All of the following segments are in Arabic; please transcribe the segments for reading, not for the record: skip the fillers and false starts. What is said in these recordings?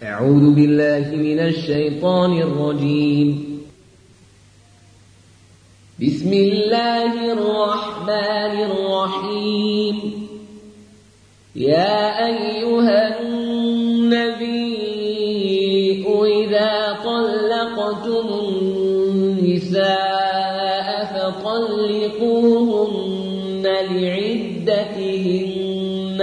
أعوذ بالله من الشيطان الرجيم. بسم الله الرحمن الرحيم. يا أيها النبي إذا طلقتم النساء فطلقوهن لعدتهن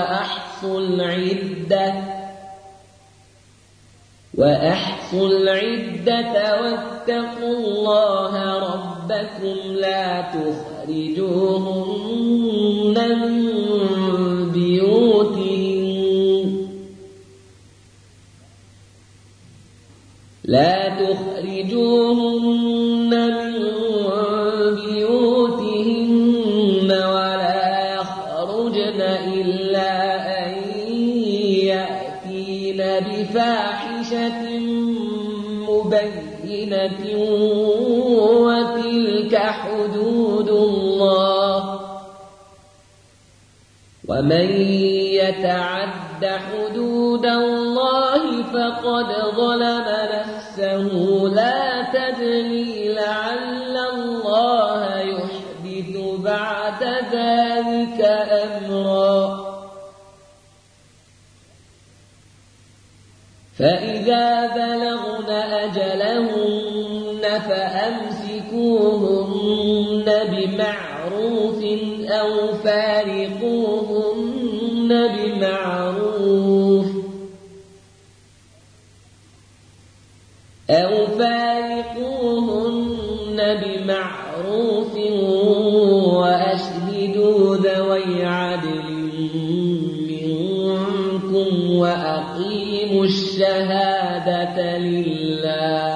وأحصوا العدة واتقوا الله ربكم لا تخرجوهن من بيوتهن ولا يخرجن إلا أن يأتين بفاحشة مبينة وتلك حدود الله ومن يتعد حدود الله فقد ظلم نفسه لا تدري لعل الله يحدث بعد ذلك أمرا. فإذا بلغن أجلهن فأمسكوهن بمعروف أو فارقوهن بمعروف وأشهدوا ذوي عدل منكم وأقيموا الشهادة لله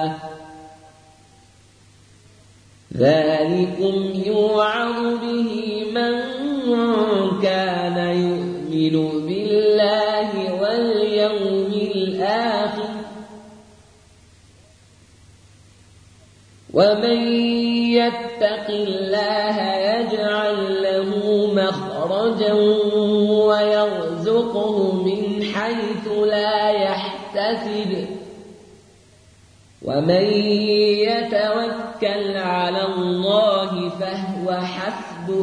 ذلكم يوعظ به من كان يؤمن بالله واليوم الآخر ومن يتق الله يجعل له مخرجا ويرزقه من حيث لا يحتسب ومن يتوكل على الله فهو حسبه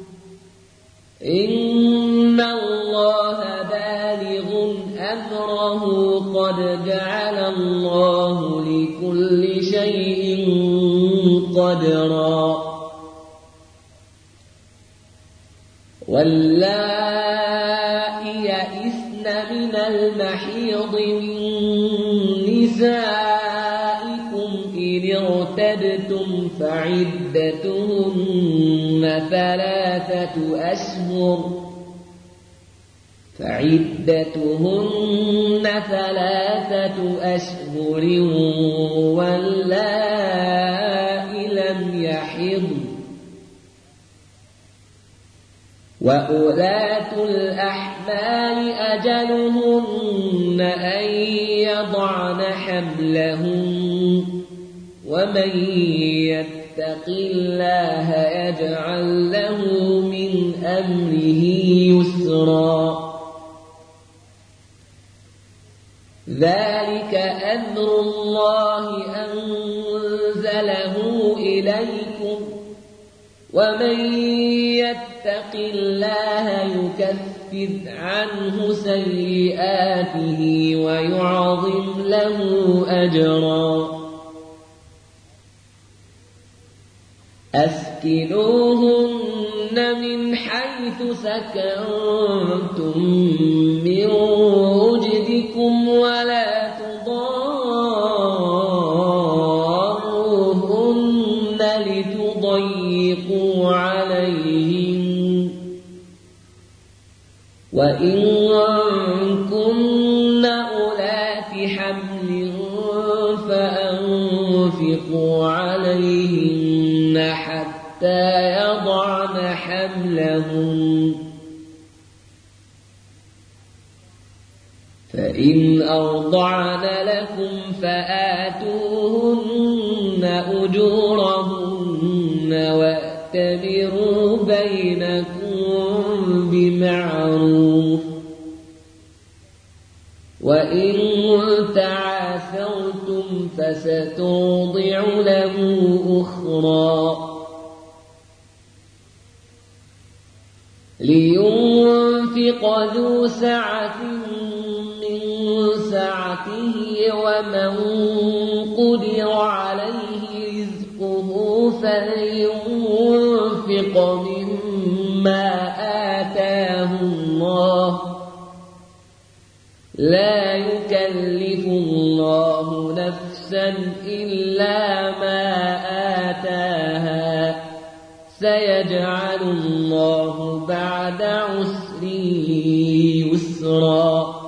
إن الله بالغ أمره قد جعل الله لكل شيء قدرا. واللائي يئسن من المحيض من نسائكم إن ارتبتم فعدتهن ثلاثة أشهر واللائي لم يحضن وأولاة الأحمال أجلهن أن يضعن حملهن ومن يتق الله يجعل له من أمره يسرا. ذلك أمر الله أنزله إليكم ومن يتق الله يكفر عنه سيئاته ويعظم له أجرا. أسكنوهن من حيث سكنتم من وجدكم ولا تضاروهن لتضيقوا عليهن وإن كن أولات حمل فأنفقوا عليهن حتى يضعن حملهن فإن أرضعن لكم فآتوهن أجورهن واعتبروا بينكم بمعروف وإن تعاثرتم فسترضع له أخرى لينفق ذو سعة من سعته ومن قدر عليه رزقه فلينفق مما آتاه الله لا يكلف الله نفسا إلا ما آتاها سيجعل الله بعد عسر يسرا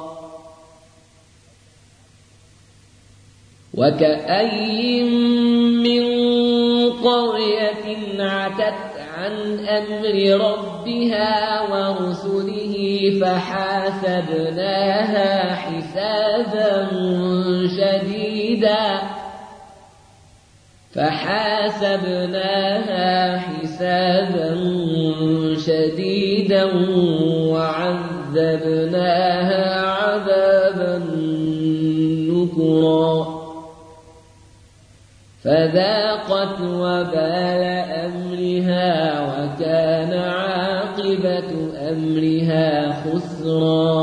وكأي من قرية عتت عن أمر ربها ورسله فحاسبناها حسابا شديدا وعذبناها عذابا نكرا فذاقت وبال أمرها وكان عاقبة أمرها خسرا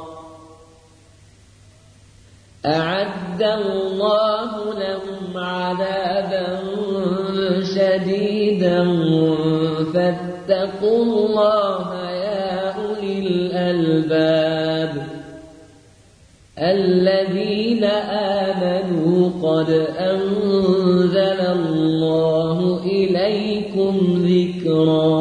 أعد الله لهم عذابا شديدا فاتقوا الله يا أولي الألباب الذين آمنوا قد أنزل الله إليكم ذكرا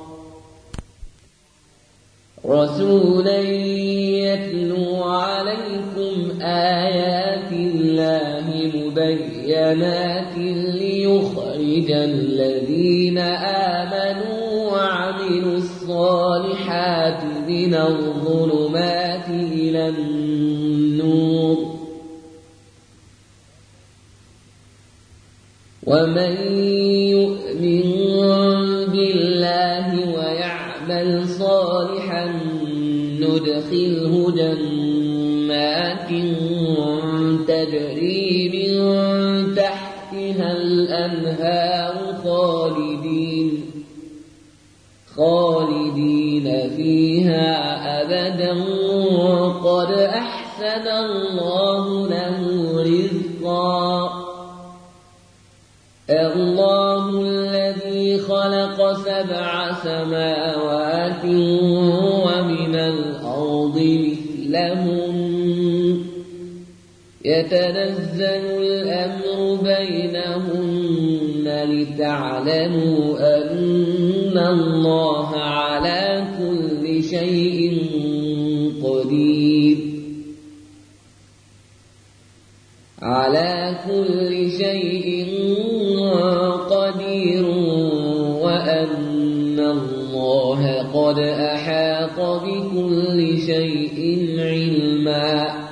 رسولا يتلو عليكم آيات الله مبينات ليخرج الذين آمنوا وعملوا الصالحات من الظلمات إلى النور ومن يؤمن بالله ويعمل صالحا ندخله جنات تجري من تحتها الأنهار خالدين فيها أبدا قد أحسن الله له رزقا الله الذي خلق 7 سماوات ومن الأرض مثلهم يتنزل الأمر بينهن لتعلموا أن الله على كل شيء قدير وأن الله قد أحاط بكل شيء علما